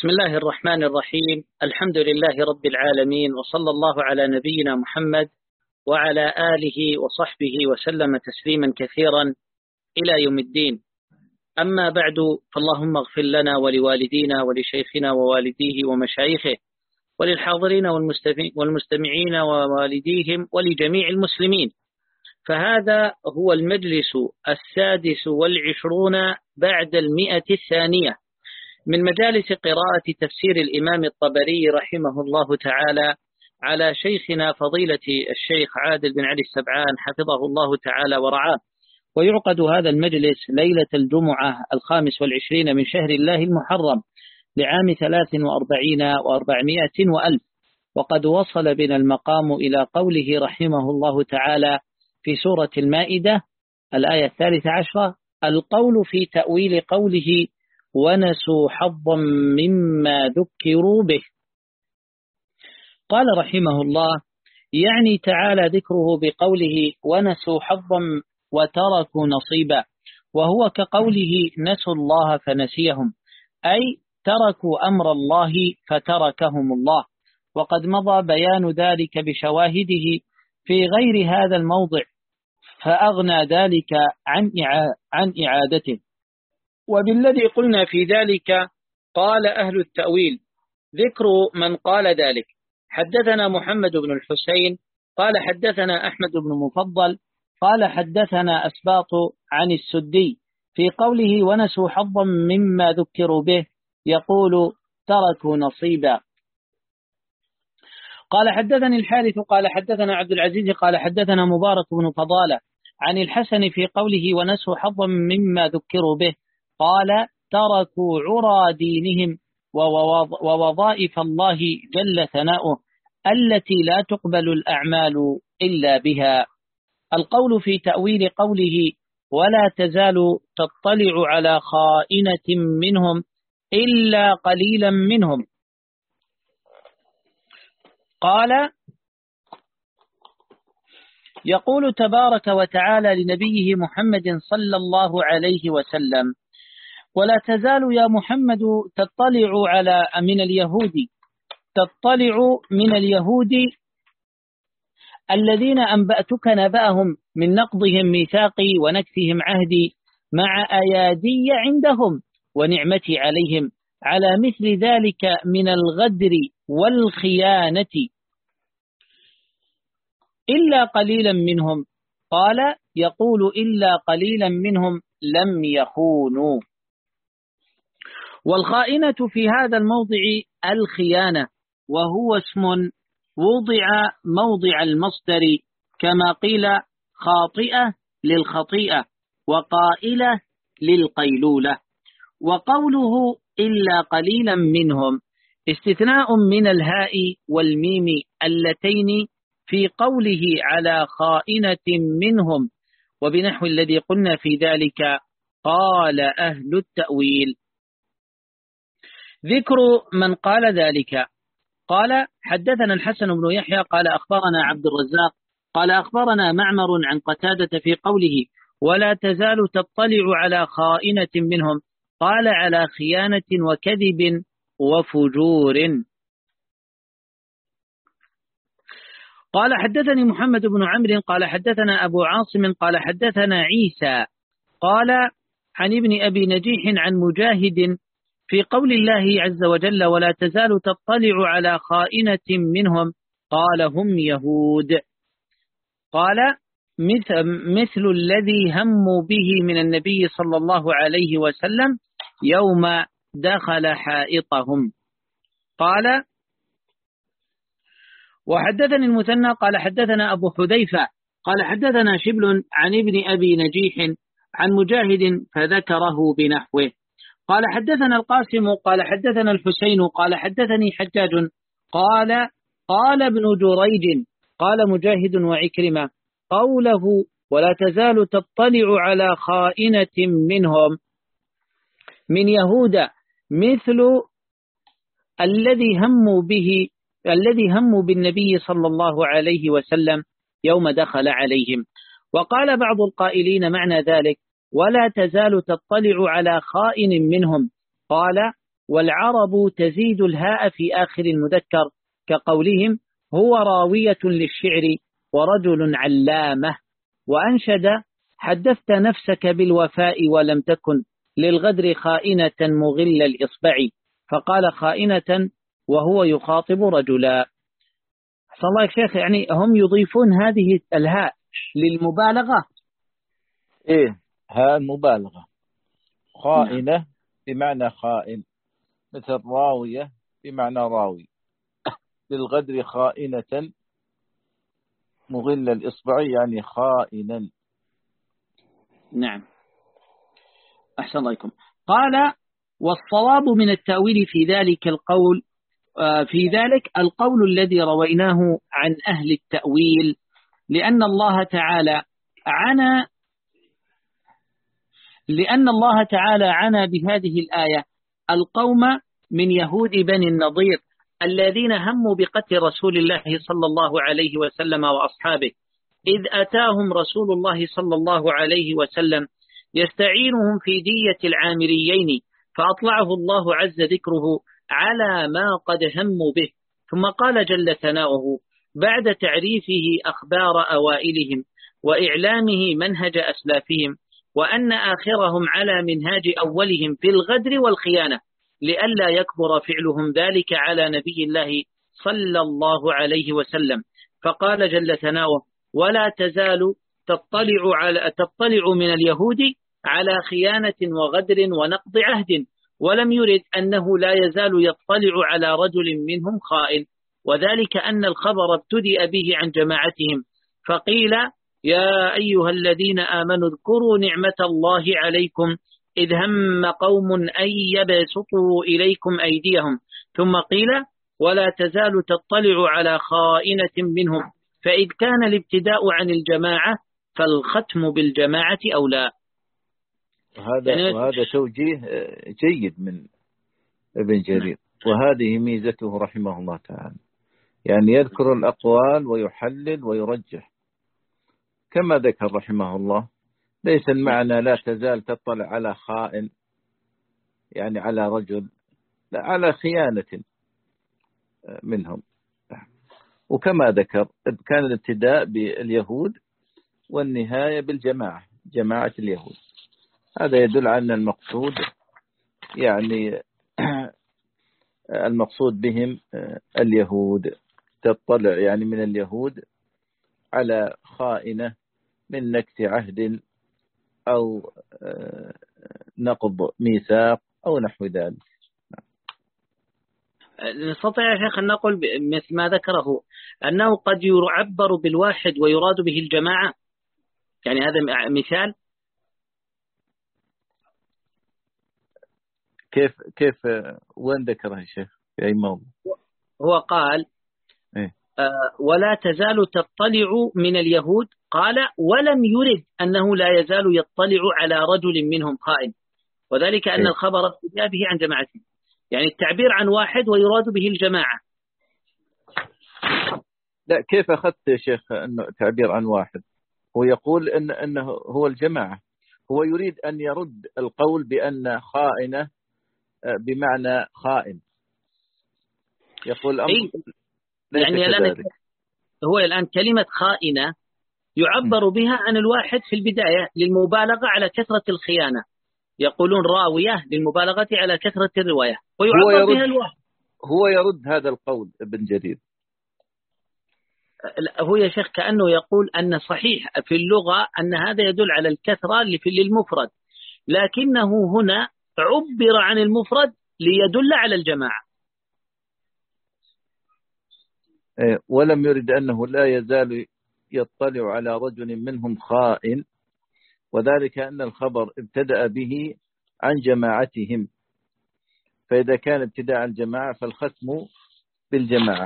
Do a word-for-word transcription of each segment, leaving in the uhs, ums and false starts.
بسم الله الرحمن الرحيم. الحمد لله رب العالمين، وصلى الله على نبينا محمد وعلى آله وصحبه وسلم تسليما كثيرا إلى يوم الدين. أما بعد، فاللهم اغفر لنا ولوالدينا ولشيخنا ووالديه ومشايخه وللحاضرين والمستمعين ووالديهم ولجميع المسلمين. فهذا هو المجلس السادس والعشرون بعد المئة الثانية من مجالس قراءة تفسير الإمام الطبري رحمه الله تعالى على شيخنا فضيلة الشيخ عادل بن علي السبعان حفظه الله تعالى ورعاه. ويعقد هذا المجلس ليلة الجمعة الخامس والعشرين من شهر الله المحرم لعام ثلاث وأربعين وأربعمائة وألف. وقد وصل بنا المقام إلى قوله رحمه الله تعالى في سورة المائدة الآية الثالثة عشرة: القول في تأويل قوله ونسوا حظا مما ذكروا به. قال رحمه الله: يعني تعالى ذكره بقوله ونسوا حظا وتركوا نصيبا، وهو كقوله نسوا الله فنسيهم، أي تركوا أمر الله فتركهم الله. وقد مضى بيان ذلك بشواهده في غير هذا الموضع، فأغنى ذلك عن عن إعادته. وبالذي قلنا في ذلك قال أهل التأويل: ذكر من قال ذلك. حدثنا محمد بن الحسين قال حدثنا أحمد بن مفضل قال حدثنا أسباط عن السدي في قوله ونسوا حظا مما ذكروا به، يقول تركوا نصيبا. قال حدثني الحارث قال حدثنا عبد العزيز قال حدثنا مبارك بن فضالة عن الحسن في قوله ونسوا حظا مما ذكروا به، قال تركوا عرى دينهم ووظائف الله جل ثناؤه التي لا تقبل الأعمال إلا بها. القول في تأويل قوله ولا تزال تطلع على خائنة منهم إلا قليلا منهم. قال يقول تبارك وتعالى لنبيه محمد صلى الله عليه وسلم: ولا تزال يا محمد تطلع على من اليهود تطلع من اليهود الذين أنبأتك نبأهم من نقضهم ميثاقي ونكثهم عهدي مع أيادي عندهم ونعمتي عليهم على مثل ذلك من الغدر والخيانة إلا قليلا منهم. قال يقول إلا قليلا منهم لم يخونوا. والخائنة في هذا الموضع الخيانة، وهو اسم وضع موضع المصدر، كما قيل خاطئة للخطيئة وقائلة للقيلولة. وقوله إلا قليلا منهم استثناء من الهاء والميم اللتين في قوله على خائنة منهم، وبنحو الذي قلنا في ذلك قال أهل التأويل. ذكر من قال ذلك. قال حدثنا الحسن بن يحيى قال أخبرنا عبد الرزاق قال أخبرنا معمر عن قتادة في قوله ولا تزال تطلع على خائنة منهم، قال على خيانة وكذب وفجور. قال حدثني محمد بن عمرو قال حدثنا أبو عاصم قال حدثنا عيسى قال عن ابن أبي نجيح عن مجاهد في قول الله عز وجل ولا تزال تطلع على خائنة منهم، قال هم يهود. قال مثل, مثل الذي هموا به من النبي صلى الله عليه وسلم يوم دخل حائطهم. قال وحدثني المثنى قال حدثنا أبو حذيفة قال حدثنا شبل عن ابن أبي نجيح عن مجاهد فذكره بنحوه. قال حدثنا القاسم قال حدثنا الحسين قال حدثني حجاج قال قال ابن جريج قال مجاهد وعكرمة قوله ولا تزال تطلع على خائنة منهم من يهود مثل الذي هموا به الذي هموا بالنبي صلى الله عليه وسلم يوم دخل عليهم. وقال بعض القائلين معنى ذلك ولا تزال تطلع على خائن منهم، قال والعرب تزيد الهاء في آخر المذكر كقولهم هو راوية للشعر ورجل علامة. وأنشد حدثت نفسك بالوفاء ولم تكن للغدر خائنة مغل الإصبع، فقال خائنة وهو يخاطب رجلا. صلى الله عليه شيخ، يعني هم يضيفون هذه الهاء للمبالغة. إيه، هاء المبالغة. خائنة نعم. بمعنى خائن، مثل راوية بمعنى راوي. للغدر خائنة مغل الإصبع يعني خائنا. نعم، أحسن الله عليكم. قال والصواب من التأويل في ذلك القول في ذلك القول الذي رويناه عن أهل التأويل، لأن الله تعالى عنا لأن الله تعالى عنا بهذه الآية القوم من يهود بني النضير الذين هموا بقتل رسول الله صلى الله عليه وسلم وأصحابه، إذ أتاهم رسول الله صلى الله عليه وسلم يستعينهم في دية العامريين، فأطلعه الله عز ذكره على ما قد هموا به. ثم قال جل ثناؤه بعد تعريفه أخبار أوائلهم وإعلامه منهج أسلافهم، وأن آخرهم على منهاج أولهم في الغدر والخيانة، لئلا يكبر فعلهم ذلك على نبي الله صلى الله عليه وسلم. فقال جل ثناؤه ولا تزال تطلع, على تطلع من اليهود على خيانة وغدر ونقض عهد، ولم يرد أنه لا يزال يطلع على رجل منهم خائن، وذلك أن الخبر ابتدأ به عن جماعتهم، فقيل يا أيها الذين آمنوا اذكروا نعمة الله عليكم إذ هم قوم أن يبسطوا إليكم أيديهم، ثم قيل ولا تزال تطلع على خائنة منهم، فإذ كان الابتداء عن الجماعة فالختم بالجماعة أولى. وهذا يعني وهذا توجيه جيد من ابن جرير، وهذه ميزته رحمه الله تعالى، يعني يذكر الأقوال ويحلل ويرجح كما ذكر رحمه الله. ليس المعنى لا تزال تطلع على خائن يعني على رجل، لا، على خيانة منهم. وكما ذكر كان الابتداء باليهود والنهاية بالجماعة، جماعة اليهود. هذا يدل على أن المقصود يعني المقصود بهم اليهود، تطلع يعني من اليهود على خائنة من نكث عهد أو نقض ميثاق أو نحو ذلك. نستطيع يا شيخ أن نقول مثل ما ذكره أنه قد يعبر بالواحد ويراد به الجماعة، يعني هذا مثال. كيف كيف وين ذكره يا شيخ في أي موضوع؟ هو قال إيه؟ آه ولا تزال تطلع من اليهود، قال ولم يرد أنه لا يزال يطلع على رجل منهم خائن، وذلك أن إيه؟ الخبر ابتدأ به عن جماعته، يعني التعبير عن واحد ويراد به الجماعة. لا، كيف أخذت يا شيخ أنه تعبير عن واحد؟ هو يقول إن أنه هو الجماعة، هو يريد أن يرد القول بأن خائنة بمعنى خائن، يقول أمر إيه؟ ليس يعني كذلك. هو الآن كلمة خائنة يعبر بها عن الواحد في البداية للمبالغة على كثرة الخيانة، يقولون راوية للمبالغة على كثرة الرواية، ويعبر بها الواحد. هو يرد هذا القول ابن جرير. هو يا شيخ كأنه يقول أن صحيح في اللغة أن هذا يدل على الكثرة للمفرد، لكنه هنا عبر عن المفرد ليدل على الجماعة. ولم يرد أنه لا يزال يطلع على رجل منهم خائن، وذلك أن الخبر ابتدأ به عن جماعتهم، فإذا كان ابتداء عن جماعة فالختم بالجماعة.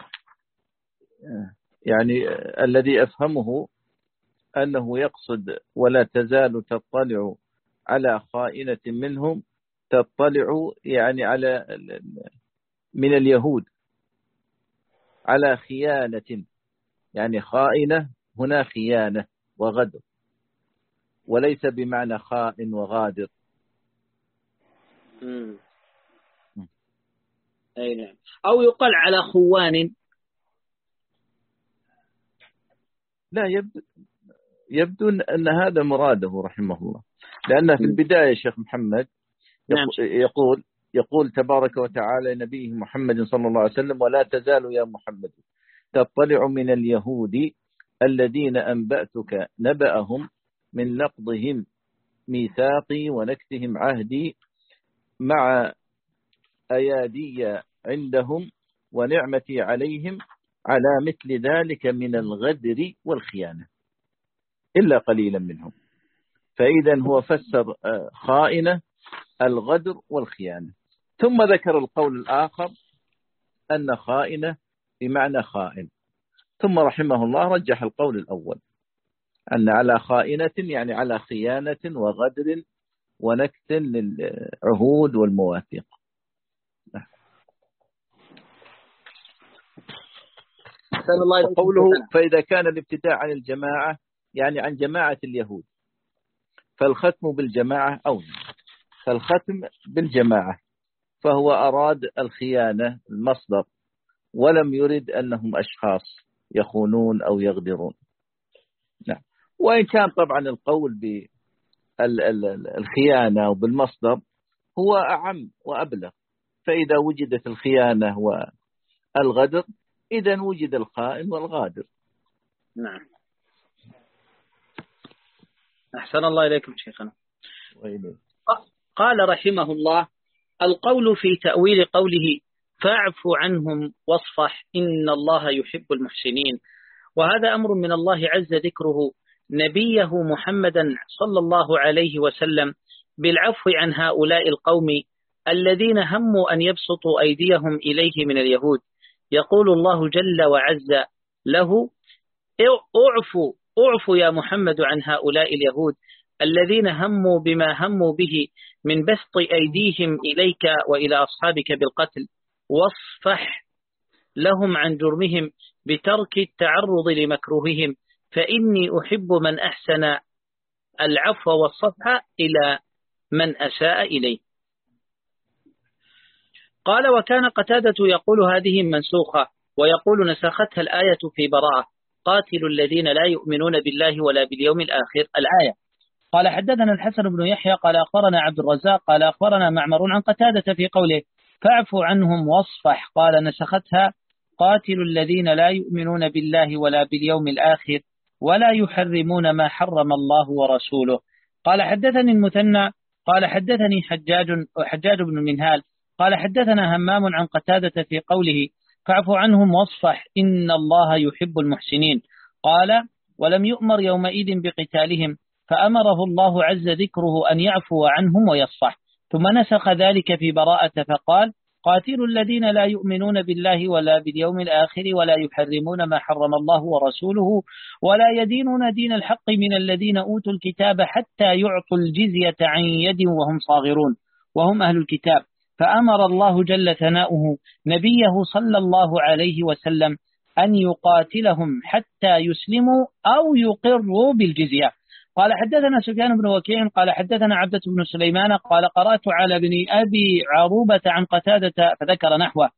يعني الذي أفهمه أنه يقصد ولا تزال تطلع على خائنة منهم، تطلع يعني على من اليهود على خيانة، يعني خائنة هنا خيانة وغدر، وليس بمعنى خائن وغادر. أي نعم. أو يقال على خوان. لا، يبدو, يبدو أن هذا مراده رحمه الله، لأنه في البداية شيخ محمد نعم. يقول يقول تبارك وتعالى نبيه محمد صلى الله عليه وسلم: ولا تزال يا محمد تطلع من اليهود الذين أنبأتك نبأهم من نقضهم ميثاقي ونكثهم عهدي مع أيادي عندهم ونعمتي عليهم على مثل ذلك من الغدر والخيانة إلا قليلا منهم. فإذا هو فسر خائنة الغدر والخيانة، ثم ذكر القول الآخر أن خائنة بمعنى خائن، ثم رحمه الله رجح القول الأول أن على خائنة يعني على خيانة وغدر ونكث للعهود والمواثيق. قوله فإذا كان الابتداء عن الجماعة يعني عن جماعة اليهود فالختم بالجماعة أولى، فالختم بالجماعة فهو أراد الخيانة المصدر ولم يرد أنهم أشخاص يخونون أو يغدرون. نعم. وإن كان طبعا القول بالخيانة وبالمصدر هو أعم وأبلغ، فإذا وجدت الخيانة والغدر إذن وجد الخائن والغادر. نعم. أحسن الله إليكم شيخنا. قال رحمه الله: القول في تأويل قوله فاعف عنهم واصفح إن الله يحب المحسنين، وهذا أمر من الله عز ذكره نبيه محمدا صلى الله عليه وسلم بالعفو عن هؤلاء القوم الذين هموا أن يبسطوا أيديهم إليه من اليهود. يقول الله جل وعز له: اعفوا اعفوا يا محمد عن هؤلاء اليهود الذين هموا بما هموا به من بسط أيديهم إليك وإلى أصحابك بالقتل، واصفح لهم عن جرمهم بترك التعرض لمكروههم، فإني أحب من أحسن العفو والصفح إلى من أساء إليه. قال: وكان قتادة يقول هذه منسوخة، ويقول نسختها الآية في براءة: قاتلوا الذين لا يؤمنون بالله ولا باليوم الآخر، الآية. قال: حدثنا الحسن بن يحيى قال أخبرنا عبد الرزاق قال أخبرنا معمر عن قتادة في قوله فاعفوا عنهم واصفح، قال نسختها: قاتلوا الذين لا يؤمنون بالله ولا باليوم الآخر ولا يحرمون ما حرم الله ورسوله. قال: حدثني المثنى قال حدثني حجاج حجاج بن المنهال قال حدثنا همام عن قتادة في قوله فاعفوا عنهم واصفح إن الله يحب المحسنين. قال: ولم يؤمر يومئذ بقتالهم، فأمره الله عز ذكره أن يعفو عنهم ويصفح، ثم نسخ ذلك في براءة فقال: قاتلوا الذين لا يؤمنون بالله ولا باليوم الآخر ولا يحرمون ما حرم الله ورسوله ولا يدينون دين الحق من الذين أوتوا الكتاب حتى يعطوا الجزية عن يد وهم صاغرون وهم أهل الكتاب. فأمر الله جل ثناؤه نبيه صلى الله عليه وسلم أن يقاتلهم حتى يسلموا أو يقروا بالجزية. قال: حدثنا سفيان بن وكيع قال حدثنا عبدة بن سليمان قال قرأت على ابن أبي عروبة عن قتادة فذكر نحوه.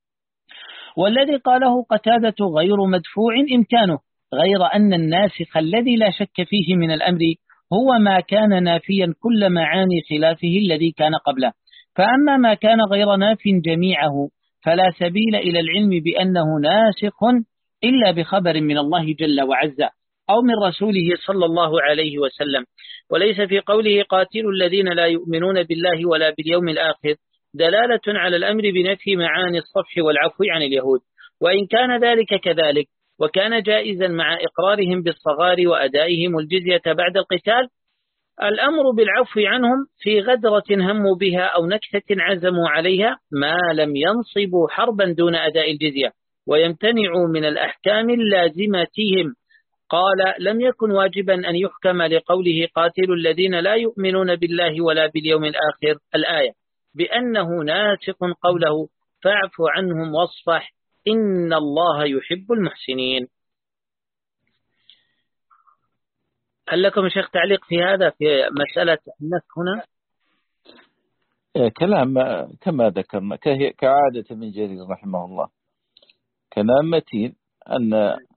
والذي قاله قتادة غير مدفوع إمكانه، غير أن الناسخ الذي لا شك فيه من الأمر هو ما كان نافيا كل معاني خلافه الذي كان قبله، فأما ما كان غير ناف جميعه فلا سبيل إلى العلم بأنه ناسخ إلا بخبر من الله جل وعز أو من رسوله صلى الله عليه وسلم. وليس في قوله قاتلوا الذين لا يؤمنون بالله ولا باليوم الآخر دلالة على الأمر بنفي معاني الصفح والعفو عن اليهود، وإن كان ذلك كذلك وكان جائزا مع إقرارهم بالصغار وأدائهم الجزية بعد القتال، الأمر بالعفو عنهم في غدرة هموا بها أو نكثة عزموا عليها ما لم ينصبوا حربا دون أداء الجزية ويمتنعوا من الأحكام اللازمتهم. قال: لم يكن واجبا أن يحكم لقوله قاتلوا الذين لا يؤمنون بالله ولا باليوم الآخر الآية بأنه ناسخ قوله فاعف عنهم واصفح إن الله يحب المحسنين. هل لكم شيخ تعليق في هذا في مسألة النسخ هنا؟ كلام كما ذكرنا كعادة ابن جرير رحمه الله، كلام متين. أن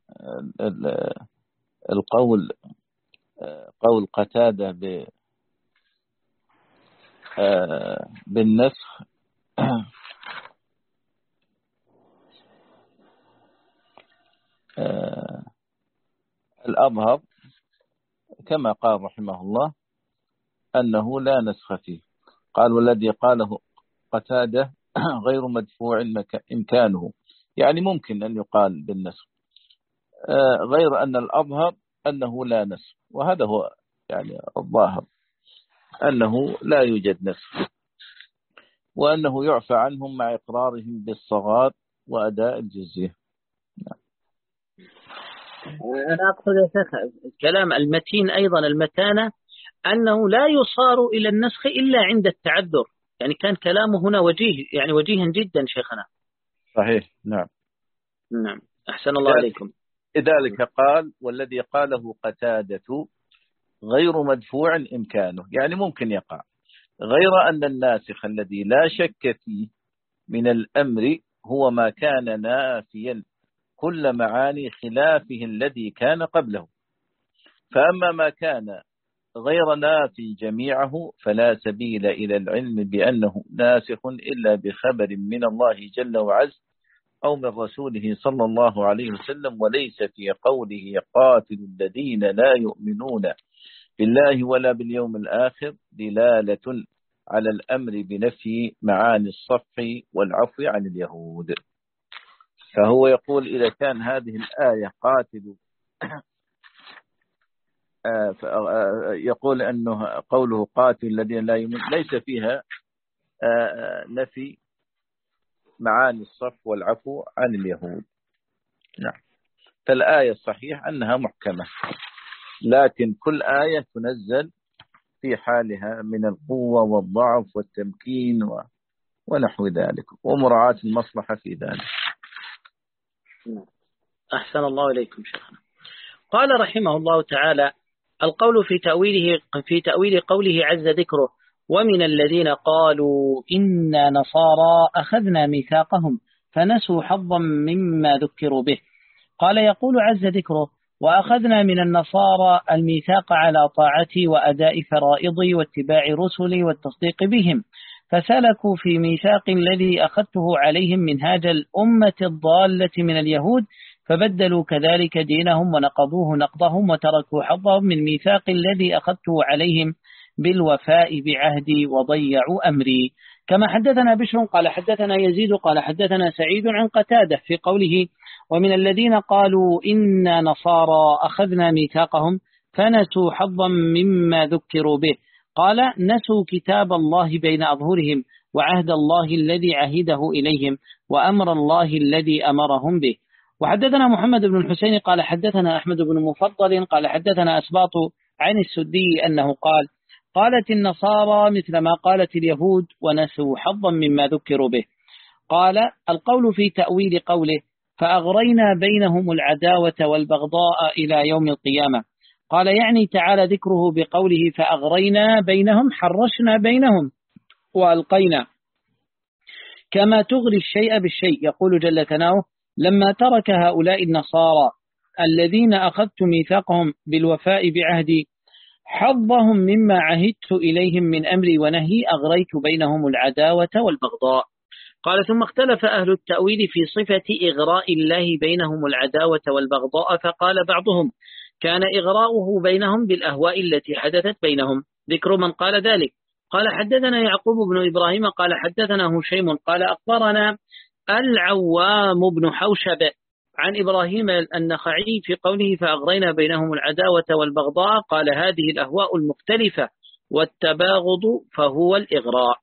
القول قول قتادة بالنسخ الأظهر كما قال رحمه الله أنه لا نسخ فيه. قال والذي قاله قتادة غير مدفوع إمكانه، يعني ممكن أن يقال بالنسخ، غير أن الأظهر أنه لا نسخ، وهذا هو يعني الظاهر أنه لا يوجد نسخ، وأنه يعفى عنهم مع إقرارهم بالصغار وأداء الجزية. أنا أقصد يا شيخ الكلام المتين أيضا المتانة أنه لا يصار إلى النسخ إلا عند التعذر، يعني كان كلامه هنا وجيه، يعني وجيها جدا شيخنا. صحيح. نعم نعم أحسن الله عليكم. لذلك قال والذي قاله قتادة غير مدفوع إمكانه، يعني ممكن يقع، غير أن الناسخ الذي لا شك فيه من الأمر هو ما كان نافيا كل معاني خلافه الذي كان قبله، فأما ما كان غير نافي جميعه فلا سبيل إلى العلم بأنه ناسخ إلا بخبر من الله جل وعز أو من رسوله صلى الله عليه وسلم، وليس في قوله قاتل الذين لا يؤمنون بالله ولا باليوم الآخر دلالة على الأمر بنفي معاني الصفح والعفو عن اليهود. فهو يقول إذا كان هذه الآية قاتل يقول أنه قوله قاتل الذين لا يؤمنون ليس فيها نفي معاني الصف والعفو عن اليهود. نعم. فالآية الصحيح أنها محكمة، لكن كل آية تنزل في حالها من القوة والضعف والتمكين ونحو ذلك، ومراعاة المصلحة في ذلك. أحسن الله إليكم شيخنا. قال رحمه الله تعالى: القول في تأويله في تأويل قوله عز ذكره: ومن الذين قالوا إنا نصارى أخذنا ميثاقهم فنسوا حظا مما ذكروا به. قال يقول عز ذكره: وأخذنا من النصارى الميثاق على طاعتي وأداء فرائضي واتباع رسلي والتصديق بهم، فسلكوا في ميثاق الذي أخذته عليهم منهاج الأمة الضالة من اليهود، فبدلوا كذلك دينهم ونقضوه نقضهم وتركوا حظهم من ميثاق الذي أخذته عليهم بالوفاء بعهدي وضيعوا أمري. كما حدثنا بشر قال حدثنا يزيد قال حدثنا سعيد عن قتادة في قوله: ومن الذين قالوا إنا نصارى أخذنا ميثاقهم فنسوا حظا مما ذكروا به. قال: نسوا كتاب الله بين أظهرهم وعهد الله الذي عهده إليهم وأمر الله الذي أمرهم به. وحدثنا محمد بن الحسين قال حدثنا أحمد بن مفضل قال حدثنا أسباط عن السدي أنه قال: قالت النصارى مثل ما قالت اليهود ونسوا حظا مما ذكروا به. قال: القول في تأويل قوله: فأغرينا بينهم العداوة والبغضاء إلى يوم القيامة. قال: يعني تعالى ذكره بقوله فأغرينا بينهم، حرشنا بينهم وألقينا، كما تغري الشيء بالشيء. يقول جل ثناؤه: لما ترك هؤلاء النصارى الذين أخذت ميثاقهم بالوفاء بعهدي حظهم مما عهدت إليهم من أمري ونهي، أغريت بينهم العداوة والبغضاء. قال: ثم اختلف أهل التأويل في صفة إغراء الله بينهم العداوة والبغضاء، فقال بعضهم: كان إغراؤه بينهم بالأهواء التي حدثت بينهم. ذكر من قال ذلك: قال حدثنا يعقوب بن إبراهيم قال حدثنا هشيم قال أخبرنا العوام بن حوشب عن إبراهيم النخعي في قوله فأغرينا بينهم العداوة والبغضاء، قال: هذه الأهواء المختلفة والتباغض فهو الإغراء.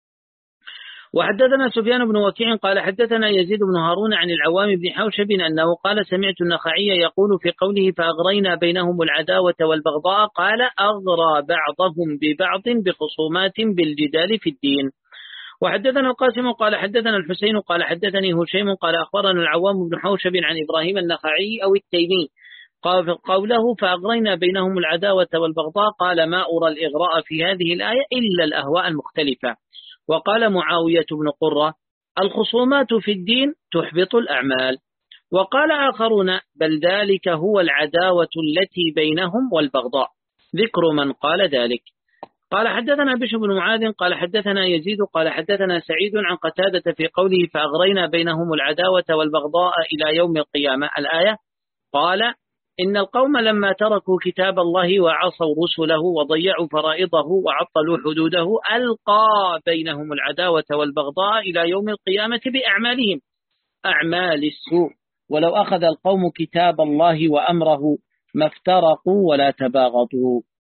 وحدثنا سفيان بن وكيع قال حدثنا يزيد بن هارون عن العوام بن حوشب أنه قال: سمعت النخعي يقول في قوله فأغرينا بينهم العداوة والبغضاء، قال: أغرى بعضهم ببعض بخصومات بالجدال في الدين. وحدثنا القاسم قال حدثنا الحسين قال حدثني هشيم قال أخبرنا العوام بن حوشب عن إبراهيم النخعي أو التيمي قال قوله فأغرينا بينهم العداوة والبغضاء، قال: ما أرى الإغراء في هذه الآية إلا الأهواء المختلفة. وقال معاوية بن قرة: الخصومات في الدين تحبط الأعمال. وقال آخرون: بل ذلك هو العداوة التي بينهم والبغضاء. ذكر من قال ذلك. قال حدثنا بشر بن معاذ قال حدثنا يزيد قال حدثنا سعيد عن قتادة في قوله: فأغرينا بينهم العداوة والبغضاء إلى يوم القيامة، الآية. قال: إن القوم لما تركوا كتاب الله وعصوا رسله وضيعوا فرائضه وعطلوا حدوده ألقى بينهم العداوة والبغضاء إلى يوم القيامة بأعمالهم، أعمال السوء، ولو أخذ القوم كتاب الله وأمره ما افترقوا ولا تباغضوا.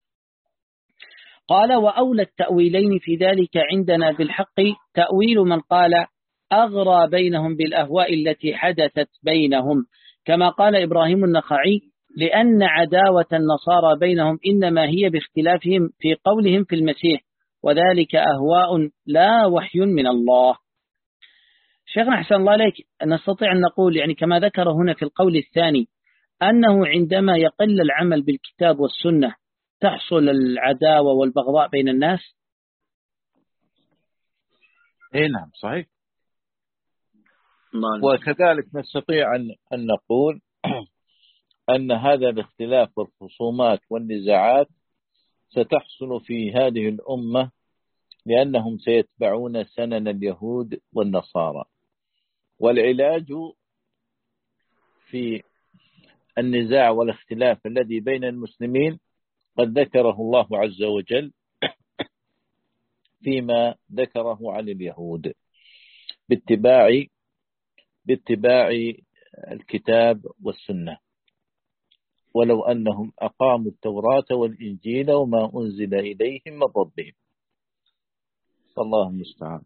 قال: وأولى التأويلين في ذلك عندنا بالحق تأويل من قال: أغرى بينهم بالأهواء التي حدثت بينهم، كما قال إبراهيم النخعي: لأن عداوة النصارى بينهم إنما هي باختلافهم في قولهم في المسيح، وذلك أهواء لا وحي من الله. شيخنا أحسن الله عليك، نستطيع أن نقول يعني كما ذكر هنا في القول الثاني أنه عندما يقل العمل بالكتاب والسنة تحصل العداوة والبغضاء بين الناس؟ اي نعم صحيح. وكذلك نستطيع أن نقول أن هذا الاختلاف والخصومات والنزاعات ستحصل في هذه الأمة لأنهم سيتبعون سنن اليهود والنصارى. والعلاج في النزاع والاختلاف الذي بين المسلمين قد ذكره الله عز وجل فيما ذكره عن اليهود باتباع باتباع الكتاب والسنة، ولو أنهم أقاموا التوراة والإنجيل وما أنزل إليهم من ربهم. الله المستعان.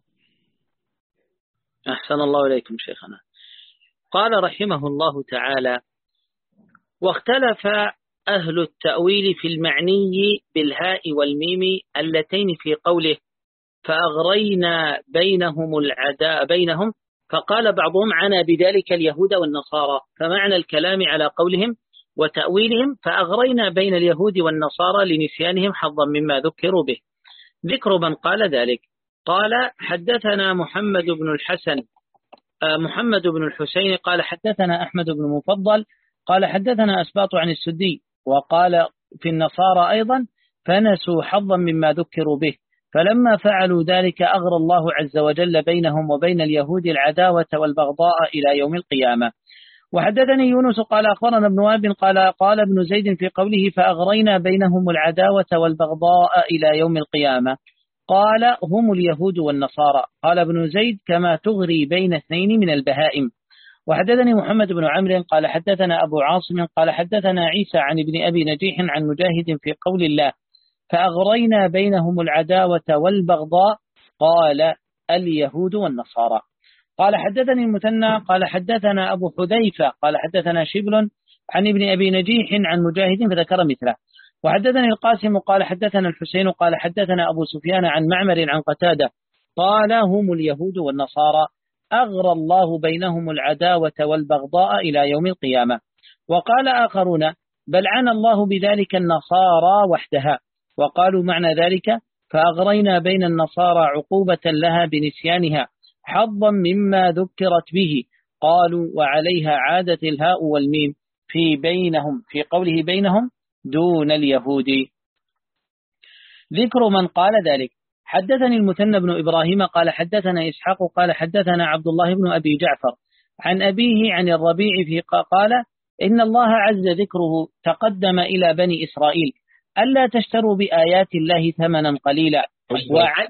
أحسن الله إليكم شيخنا. قال رحمه الله تعالى: واختلف أهل التأويل في المعني بالهاء والميم اللتين في قوله: فأغرينا بينهم العداء بينهم، فقال بعضهم: عنا بذلك اليهود والنصارى، فمعنى الكلام على قولهم وتأويلهم: فأغرينا بين اليهود والنصارى لنسيانهم حظا مما ذكروا به. ذكر من قال ذلك. قال: حدثنا محمد بن الحسن محمد بن الحسين قال حدثنا أحمد بن مفضل قال حدثنا أسباط عن السدي، وقال في النصارى أيضا: فنسوا حظا مما ذكروا به، فلما فعلوا ذلك أغرى الله عز وجل بينهم وبين اليهود العداوة والبغضاء إلى يوم القيامة. وحدثني يونس قال أخبرنا ابن وهب قال قال ابن زيد في قوله: فأغرينا بينهم العداوة والبغضاء إلى يوم القيامة، قال: هم اليهود والنصارى. قال ابن زيد: كما تغري بين اثنين من البهائم. وحدثني محمد بن عمرو قال حدثنا أبو عاصم قال حدثنا عيسى عن ابن أبي نجيح عن مجاهد في قول الله: فأغرينا بينهم العداوة والبغضاء، قال: اليهود والنصارى. قال حدثني المثنى قال حدثنا أبو حذيفة قال حدثنا شبل عن ابن أبي نجيح عن مجاهد فذكر مثله. وحدثني القاسم قال حدثنا الحسين قال حدثنا أبو سفيان عن معمر عن قتادة قال: هم اليهود والنصارى، أغرى الله بينهم العداوة والبغضاء إلى يوم القيامة. وقال آخرون: بل عنى الله بذلك النصارى وحدها. وقالوا معنى ذلك: فأغرينا بين النصارى عقوبة لها بنسيانها حظا مما ذكرت به. قالوا: وعليها عادة الهاء والميم في بينهم في قوله بينهم دون اليهود. ذكر من قال ذلك. حدثني المثنى بن إبراهيم قال حدثنا إسحاق قال حدثنا عبد الله بن أبي جعفر عن أبيه عن الربيع في قال: إن الله عز ذكره تقدم إلى بني إسرائيل ألا تشتروا بآيات الله ثمنا قليلا وعد...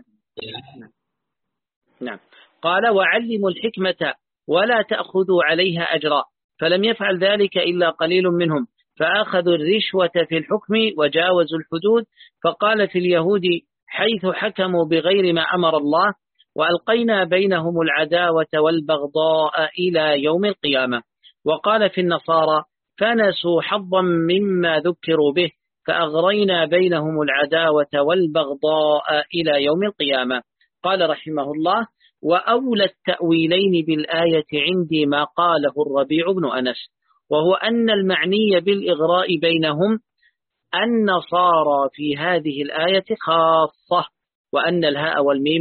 نعم. قال: وعلموا الحكمة ولا تأخذوا عليها أجرا، فلم يفعل ذلك إلا قليل منهم، فأخذوا الرشوة في الحكم وجاوزوا الحدود. فقال في اليهود حيث حكموا بغير ما أمر الله: وألقينا بينهم العداوة والبغضاء إلى يوم القيامة. وقال في النصارى: فنسوا حظا مما ذكروا به، فأغرينا بينهم العداوة والبغضاء إلى يوم القيامة. قال رحمه الله: وأولى التأويلين بالآية عندي ما قاله الربيع بن أنس، وهو أن المعني بالإغراء بينهم النصارى في هذه الآية خاصة، وأن الهاء والميم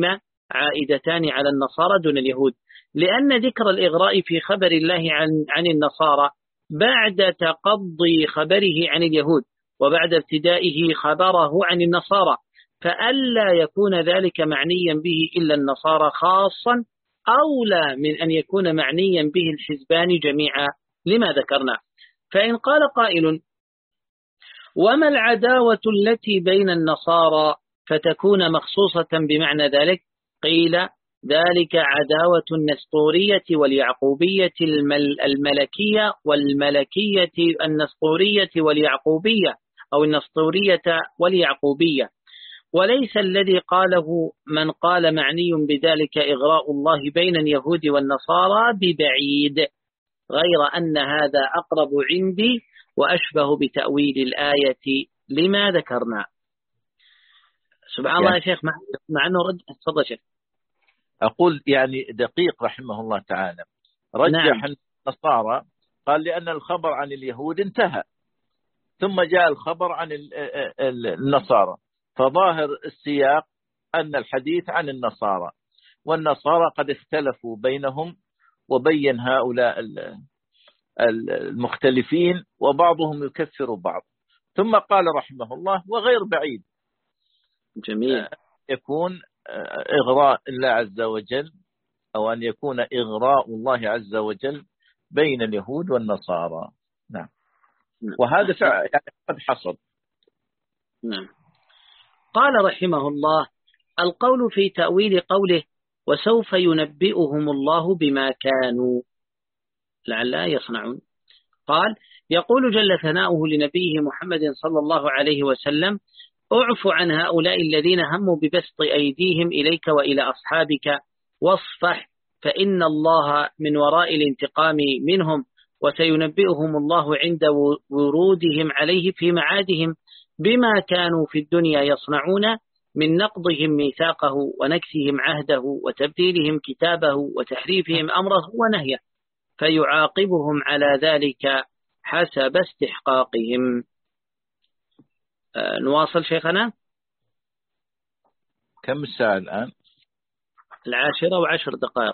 عائدتان على النصارى دون اليهود، لأن ذكر الإغراء في خبر الله عن عن النصارى بعد تقضي خبره عن اليهود وبعد ابتدائه خبره عن النصارى، فألا يكون ذلك معنيا به إلا النصارى خاصا أولى من أن يكون معنيا به الحزبان جميعا لما ذكرنا. فإن قال قائل: وما العداوة التي بين النصارى فتكون مخصوصة بمعنى ذلك؟ قيل: ذلك عداوة النسطورية واليعقوبية المل الملكية والملكية النسطورية واليعقوبية أو النسطورية واليعقوبية، وليس الذي قاله من قال معني بذلك إغراء الله بين اليهود والنصارى ببعيد، غير أن هذا أقرب عندي وأشبه بتأويل الآية لما ذكرنا. سبحان الله يا شيخ، مع أنه رد. تفضل شيخ. أقول يعني دقيق رحمه الله تعالى رجح نعم. النصارى قال لأن الخبر عن اليهود انتهى، ثم جاء الخبر عن النصارى، فظاهر السياق أن الحديث عن النصارى، والنصارى قد اختلفوا بينهم، وبين هؤلاء المختلفين وبعضهم يكفر بعض، ثم قال رحمه الله: وغير بعيد جميل يكون إغراء الله عز وجل، أو أن يكون إغراء الله عز وجل بين اليهود والنصارى. نعم. وهذا فعلا قد حصل. نعم. قال رحمه الله: القول في تأويل قوله وسوف ينبئهم الله بما كانوا لعل يصنعون. قال: يقول جل ثناؤه لنبيه محمد صلى الله عليه وسلم: اعف عن هؤلاء الذين هموا ببسط أيديهم إليك وإلى أصحابك واصفح، فإن الله من وراء الانتقام منهم، وسينبئهم الله عند ورودهم عليه في معادهم بما كانوا في الدنيا يصنعون من نقضهم ميثاقه ونكثهم عهده وتبديلهم كتابه وتحريفهم أمره ونهيه، فيعاقبهم على ذلك حسب استحقاقهم. آه نواصل شيخنا. كم الساعة الآن؟ العاشرة وعشر دقائق.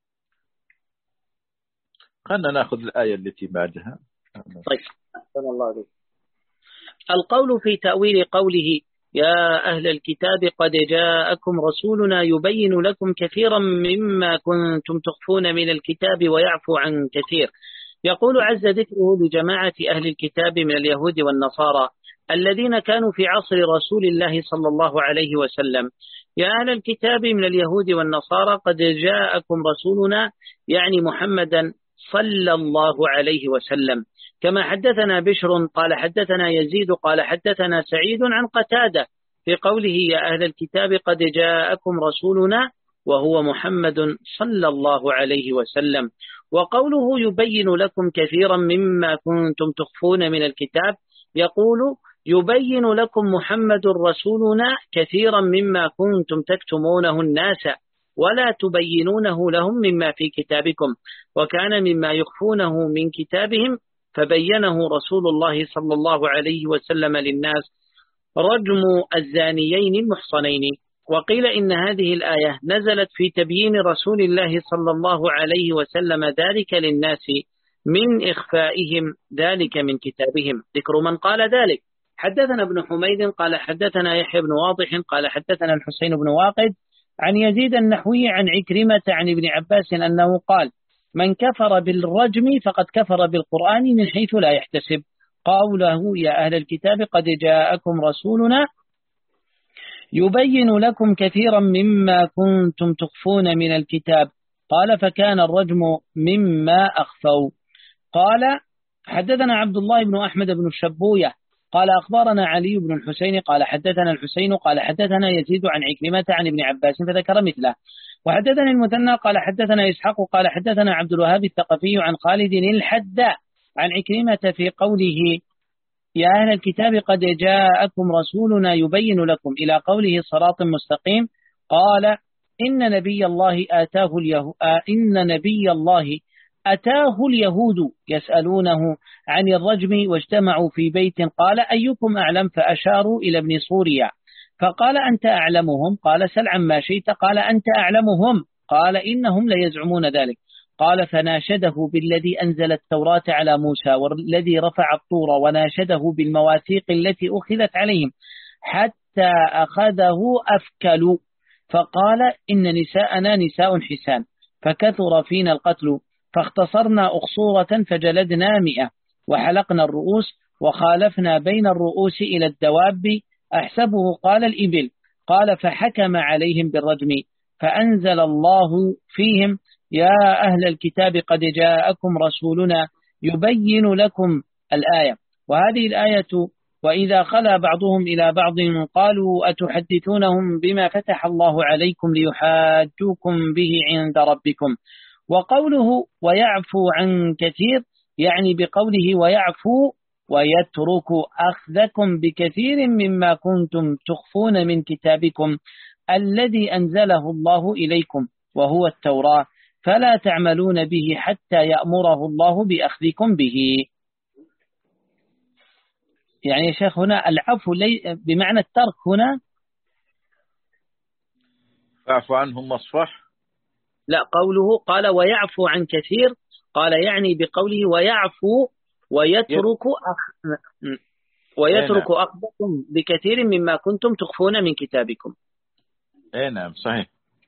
خلنا نأخذ الآية التي بعدها. طيب أحسن الله عليك. القول في تأويل قوله يا أهل الكتاب قد جاءكم رسولنا يبين لكم كثيرا مما كنتم تخفون من الكتاب ويعفو عن كثير. يقول عز ذكره لجماعة أهل الكتاب من اليهود والنصارى الذين كانوا في عصر رسول الله صلى الله عليه وسلم: يا أهل الكتاب من اليهود والنصارى قد جاءكم رسولنا، يعني محمدا صلى الله عليه وسلم، كما حدثنا بشر قال حدثنا يزيد قال حدثنا سعيد عن قتادة في قوله يا أهل الكتاب قد جاءكم رسولنا، وهو محمد صلى الله عليه وسلم. وقوله يبين لكم كثيرا مما كنتم تخفون من الكتاب، يقول يبين لكم محمد رسولنا كثيرا مما كنتم تكتمونه الناس ولا تبينونه لهم مما في كتابكم، وكان مما يخفونه من كتابهم فبينه رسول الله صلى الله عليه وسلم للناس رجم الزانيين المحصنين. وقيل إن هذه الآية نزلت في تبيين رسول الله صلى الله عليه وسلم ذلك للناس من إخفائهم ذلك من كتابهم. ذكر من قال ذلك: حدثنا ابن حميد قال حدثنا يحيى بن واضح قال حدثنا الحسين بن واقد عن يزيد النحوي عن عكرمة عن ابن عباس أنه قال: من كفر بالرجم فقد كفر بالقرآن من حيث لا يحتسب. قوله يا أهل الكتاب قد جاءكم رسولنا يبين لكم كثيرا مما كنتم تخفون من الكتاب، قال فكان الرجم مما أخفوا. قال حدثنا عبد الله بن أحمد بن الشبوية قال أخبرنا علي بن الحسين قال حدثنا الحسين قال حدثنا يزيد عن عكرمة عن ابن عباس فذكر مثله. وحدثنا المثنى قال حدثنا إسحاق قال حدثنا عبد الوهاب الثقفي عن خالد الحداء عن عكرمة في قوله يا أهل الكتاب قد جاءكم رسولنا يبين لكم إلى قوله صراط مستقيم. قال إن نبي الله آتاه اليهود إن نبي الله أتاه اليهود يسألونه عن الرجم واجتمعوا في بيت، قال أيكم أعلم؟ فأشاروا إلى ابن سوريا فقال أنت أعلمهم؟ قال سل عما شئت. قال أنت أعلمهم؟ قال إنهم ليزعمون ذلك. قال فناشده بالذي أنزل التوراة على موسى والذي رفع الطور، وناشده بالمواثيق التي أخذت عليهم حتى أخذه أفكل، فقال إن نساءنا نساء حسان، فكثر فينا القتل، فاختصرنا أخصورة فجلدنا مئة، وحلقنا الرؤوس، وخالفنا بين الرؤوس إلى الدواب، أحسبه قال الإبل. قال فحكم عليهم بالرجم، فأنزل الله فيهم يا أهل الكتاب قد جاءكم رسولنا يبين لكم الآية. وهذه الآية وإذا خلا بعضهم إلى بعض قالوا أتحدثونهم بما فتح الله عليكم ليحاجوكم به عند ربكم. وقوله ويعفو عن كثير يعني بقوله ويعفو ويترك أخذكم بكثير مما كنتم تخفون من كتابكم الذي أنزله الله إليكم وهو التوراة، فلا تعملون به حتى يأمره الله بأخذكم به. يعني يا شيخ هنا العفو بمعنى الترك هنا، فاعفو عنهم واصفح. لا، قوله قال ويعفو عن كثير، قال يعني بقوله ويعفو ويترك أخ... ويترك أخذكم بكثير مما كنتم تخفون من كتابكم. اي نعم صحيح.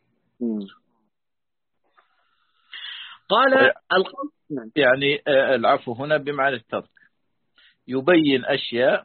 قال القول يعني العفو هنا بمعنى الترك، يبين أشياء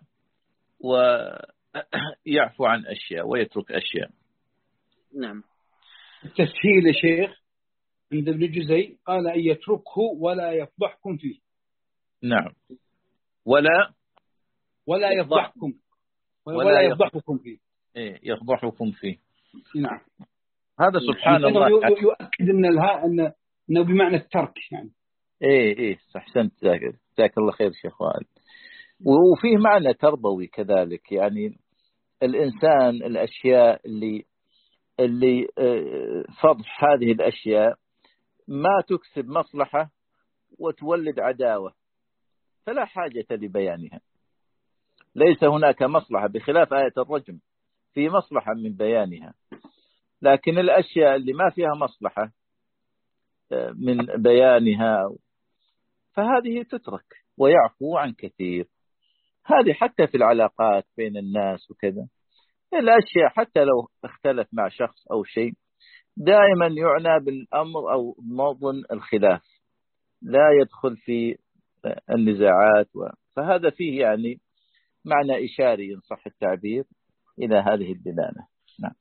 ويعفو عن أشياء ويترك أشياء. نعم. التسهيل يا شيخ عند ابن الجزي قال أن يتركه ولا يفضحكم فيه. نعم. ولا ولا يفضحكم ولا, ولا يفضحكم فيه. إيه يفضحكم فيه. نعم. هذا سبحان الله يؤكد أن الها أن أنه بمعنى الترك يعني. إيه إيه أحسنت، جزاك الله خير شيخ وائل. وفيه معنى تربوي كذلك، يعني الإنسان الأشياء اللي اللي فضح هذه الأشياء ما تكسب مصلحة وتولد عداوة، فلا حاجة لبيانها. ليس هناك مصلحة، بخلاف آية الرجم في مصلحة من بيانها، لكن الأشياء اللي ما فيها مصلحة من بيانها فهذه تترك. ويعفو عن كثير، هذه حتى في العلاقات بين الناس وكذا، الأشياء حتى لو اختلف مع شخص أو شيء دائما يعنى بالأمر أو موطن الخلاف، لا يدخل في النزاعات. فهذا فيه يعني معنى إشاري إن صح التعبير إلى هذه الدلالة. نعم.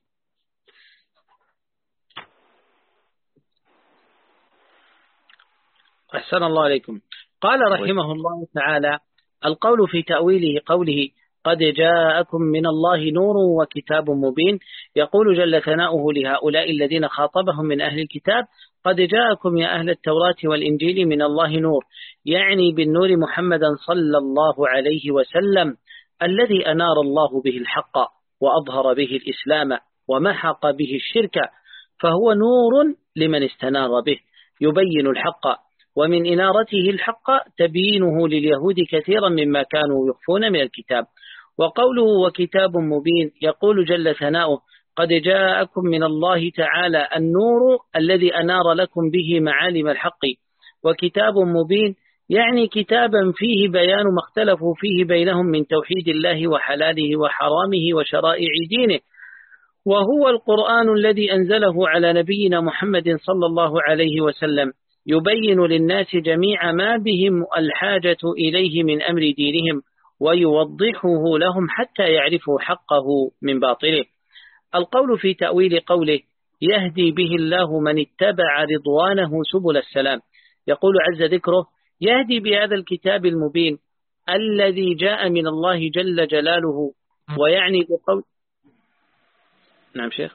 أحسن الله عليكم. قال رحمه الله تعالى القول في تأويله قوله قد جاءكم من الله نور وكتاب مبين. يقول جل ثناؤه لهؤلاء الذين خاطبهم من أهل الكتاب قد جاءكم يا أهل التوراة والإنجيل من الله نور، يعني بالنور محمدا صلى الله عليه وسلم الذي أنار الله به الحق وأظهر به الإسلام ومحق به الشرك، فهو نور لمن استنار به يبين الحق، ومن إنارته الحق تبيينه لليهود كثيرا مما كانوا يخفون من الكتاب. وقوله وكتاب مبين يقول جل ثناؤه قد جاءكم من الله تعالى النور الذي أنار لكم به معالم الحق، وكتاب مبين يعني كتابا فيه بيان ما اختلفوا فيه بينهم من توحيد الله وحلاله وحرامه وشرائع دينه، وهو القرآن الذي أنزله على نبينا محمد صلى الله عليه وسلم يبين للناس جميع ما بهم الحاجة إليه من أمر دينهم ويوضحه لهم حتى يعرفوا حقه من باطله. القول في تأويل قوله يهدي به الله من اتبع رضوانه سبل السلام. يقول عز ذكره يهدي بهذا الكتاب المبين الذي جاء من الله جل جلاله، ويعني بقول نعم شيخ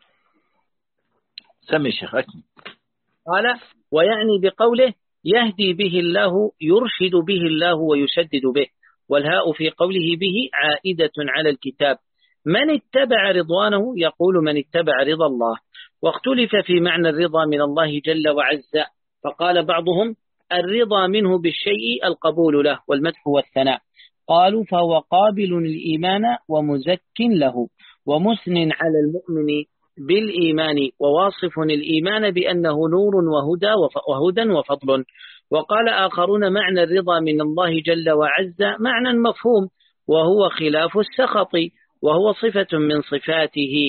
سمي شيخ أكمل. قال ويعني بقوله يهدي به الله يرشد به الله ويسدد به، والهاء في قوله به عائدة على الكتاب. من اتبع رضوانه يقول من اتبع رضا الله، واختلف في معنى الرضا من الله جل وعز، فقال بعضهم الرضا منه بالشيء القبول له والمدح والثناء، قالوا فهو قابل للإيمان ومزك له. ومثن على المؤمن بالإيمان وواصف الإيمان بأنه نور وهدى وهدى وفضل. وقال آخرون معنى الرضا من الله جل وعز معنى مفهوم وهو خلاف السخط، وهو صفة من صفاته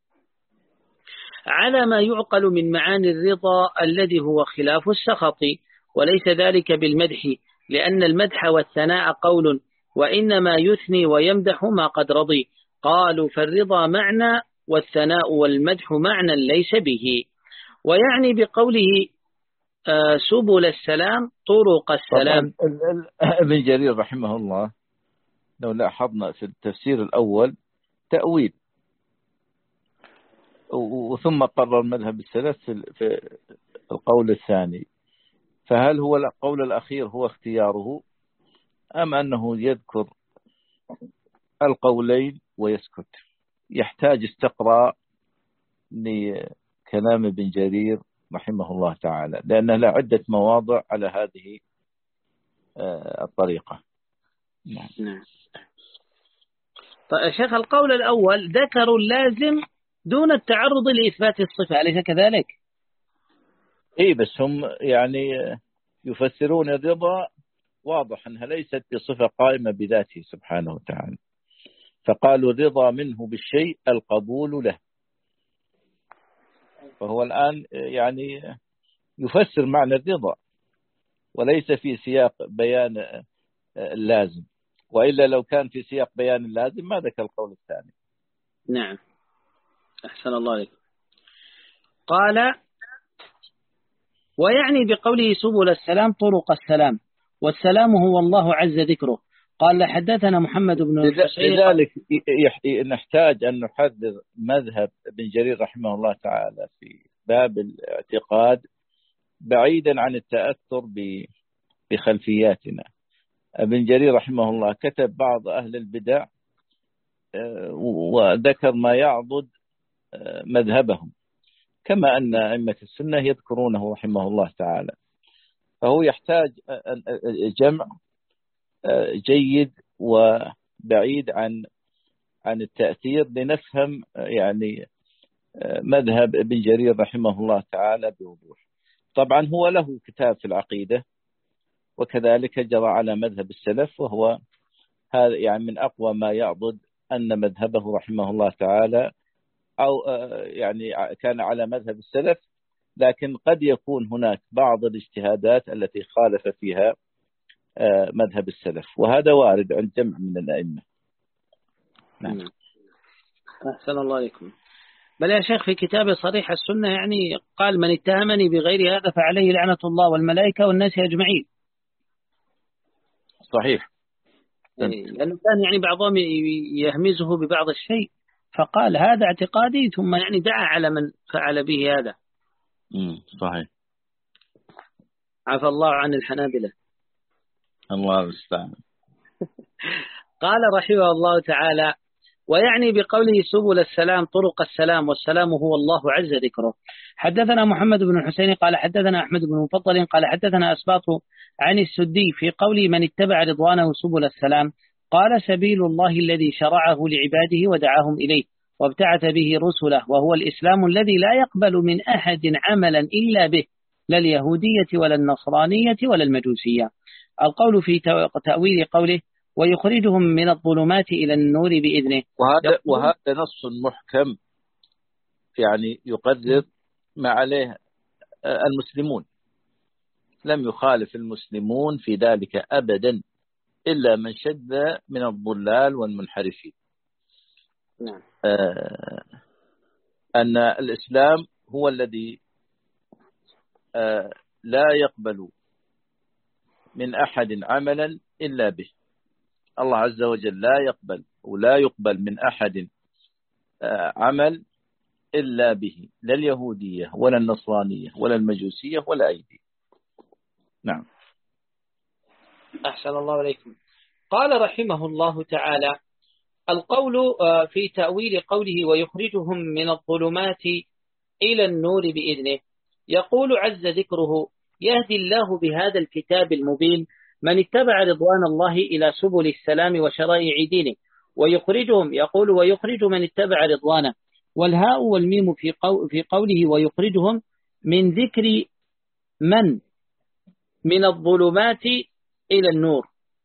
على ما يعقل من معاني الرضا الذي هو خلاف السخط، وليس ذلك بالمدح، لأن المدح والثناء قول، وإنما يثني ويمدح ما قد رضي. قالوا فالرضا معنى والثناء والمدح معنى ليس به. ويعني بقوله آه سبل السلام طرق السلام. ابن جرير رحمه الله لو لاحظنا في التفسير الأول تأويل، وثم قرر مذهب السلف في القول الثاني، فهل هو القول الأخير هو اختياره أم أنه يذكر القولين ويسكت؟ يحتاج استقراء لكلام ابن جرير رحمه الله تعالى، لأنه له عدة مواضع على هذه الطريقة. نعم. طيب شيخ، القول الأول ذكروا اللازم دون التعرض لإثبات الصفة، أليس كذلك؟ إيه، بس هم يعني يفسرون الرضا واضح أنها ليست بصفة قائمة بذاته سبحانه وتعالى، فقالوا الرضا منه بالشيء القبول له. فهو الآن يعني يفسر معنى الرضا وليس في سياق بيان اللازم، وإلا لو كان في سياق بيان اللازم ما ذكر القول الثاني. نعم، أحسن الله عليك. قال ويعني بقوله سبل السلام طرق السلام، والسلام هو الله عز ذكره. قال حدثنا محمد بن الحسين. لذلك نحتاج أن نحذر مذهب ابن جرير رحمه الله تعالى في باب الاعتقاد بعيدا عن التأثر بخلفياتنا. ابن جرير رحمه الله كتب بعض أهل البدع وذكر ما يعضد مذهبهم، كما أن أئمة السنة يذكرونه رحمه الله تعالى. فهو يحتاج جمع جيد وبعيد عن عن التأثير لنفهم يعني مذهب ابن جرير رحمه الله تعالى بوضوح. طبعا هو له كتاب في العقيدة، وكذلك جرى على مذهب السلف، وهو هذا يعني من أقوى ما يعضد أن مذهبه رحمه الله تعالى أو يعني كان على مذهب السلف، لكن قد يكون هناك بعض الاجتهادات التي خالف فيها مذهب السلف، وهذا وارد عند جمع من الأئمة. نعم. أحسن الله عليكم. بل يا شيخ في كتاب صريح السنة يعني قال من اتهمني بغير هذا فعليه لعنة الله والملائكة والناس أجمعين. صحيح. لأنه كان يعني بعضهم يهمزه ببعض الشيء، فقال هذا اعتقادي، ثم يعني دعا على من فعل به هذا. امم صحيح. عفى الله عن الحنابلة. الله المستعان. قال رحمه الله تعالى ويعني بقوله سبل السلام طرق السلام، والسلام هو الله عز ذكره. حدثنا محمد بن الحسين قال حدثنا أحمد بن مفضل قال حدثنا أسباط عن السدي في قوله من اتبع رضوانه سبل السلام، قال سبيل الله الذي شرعه لعباده ودعاهم إليه وابتعث به رسله، وهو الإسلام الذي لا يقبل من أحد عملا إلا به، لا اليهودية ولا النصرانية ولا المجوسية. القول في تأويل قوله ويخرجهم من الظلمات إلى النور بإذنه، وهذا, وهذا نص محكم يعني يقرر ما عليه المسلمون، لم يخالف المسلمون في ذلك أبدا إلا من شد من الضلال والمنحرفين. نعم. آه أن الإسلام هو الذي آه لا يقبل من أحد عملا إلا به. الله عز وجل لا يقبل ولا يقبل من أحد آه عمل إلا به، لا اليهودية ولا النصرانية ولا المجوسية ولا أيدي. نعم. أحسن الله عليكم. قال رحمه الله تعالى القول في تأويل قوله ويخرجهم من الظلمات إلى النور بإذنه، يقول عز ذكره يهدي الله بهذا الكتاب المبين من اتبع رضوان الله إلى سبل السلام وشرائع دينه، ويخرجهم، يقول ويخرج من اتبع رضوانه، والهاء والميم في قو في قوله ويخرجهم من ذكر من من الظلمات إلى النور،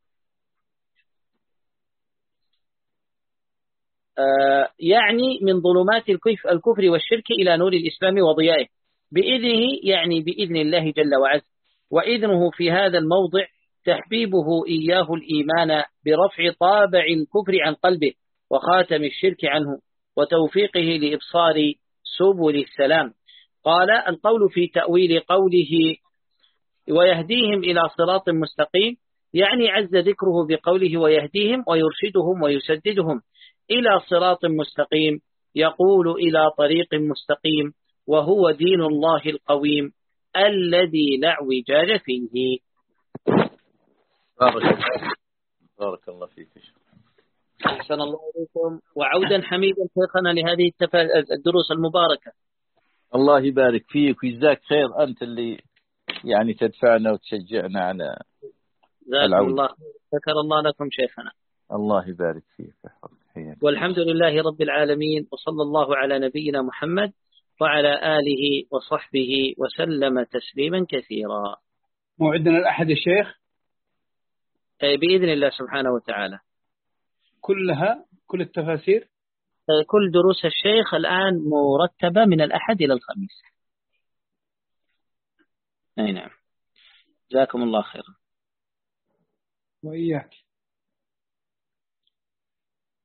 آه يعني من ظلمات الكفر والشرك إلى نور الإسلام وضيائه بإذنه، يعني بإذن الله جل وعز. وإذنه في هذا الموضع تحبيبه إياه الإيمان برفع طابع الكفر عن قلبه وخاتم الشرك عنه وتوفيقه لإبصار سبل السلام. قال القول في تأويل قوله ويهديهم إلى صراط مستقيم، يعني عز ذكره بقوله ويهديهم ويرشدهم ويسددهم إلى صراط مستقيم، يقول إلى طريق مستقيم، وهو دين الله القويم الذي لا اعوجاج فيه. بارك الله, بارك الله فيك. أحسن الله إليكم، وعودا حميدا شيخنا لهذه الدروس المباركة. الله يبارك فيك ويجزاك خير، أنت اللي يعني تدفعنا وتشجعنا على العودة. الله شكر الله لكم شيخنا. الله يبارك فيك. والحمد لله رب العالمين، وصلى الله على نبينا محمد وعلى آله وصحبه وسلم تسليما كثيرا. موعدنا الأحد يا شيخ بإذن الله سبحانه وتعالى، كلها كل التفاسير كل دروس الشيخ الآن مرتبة من الأحد إلى الخميس. أي نعم، جزاكم الله خيرا. وإياك.